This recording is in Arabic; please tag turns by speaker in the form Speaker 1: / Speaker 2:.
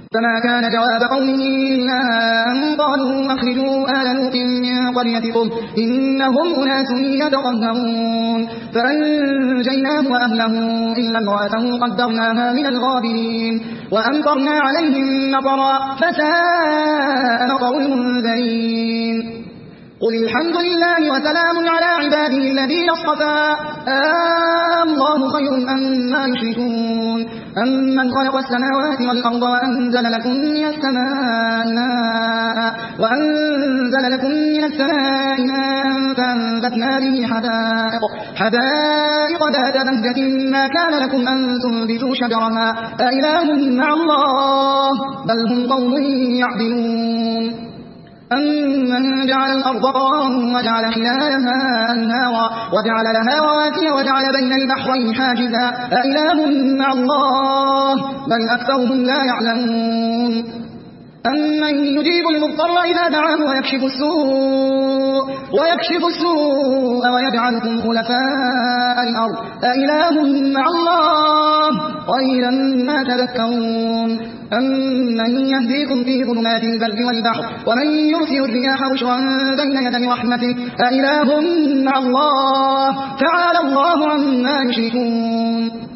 Speaker 1: فما كان جواب قومه إلا أن قالوا أخرجوا آل لوط من قريتكم إنهم أناس يتطهرون فأنجيناه وأهله إلا امرأته قدرناها من الغابرين وأمطرنا عليهم مطرا فساء مطر المنذرين قل الحمد لله وسلام على عباده الذين اصطفى الله خير أما يشركون أمن خلق السماوات والأرض وأنزل لكم من السماء ماء فأنبتنا به حدائق ذات بهجة ما كان لكم أن تنبتوا شجرها أإله مع الله بل هم قوم يعدلون أمن جعل الأرض قرارا وجعل خلالها أنهارا وجعل لها رواسي وجعل بين البحرين حاجزا أإله مع الله بل أكثرهم لا يعلمون أمن يجيب المضطر إذا دعاه ويكشف السوء ويجعلكم خلفاء الأرض أإله مع الله قليلا ما تذكرون أمن يهديكم في ظلمات البر والبحر ومن يرسل الرياح بشرا بين يدي رحمته أإله مع الله تعالى الله عما يشركون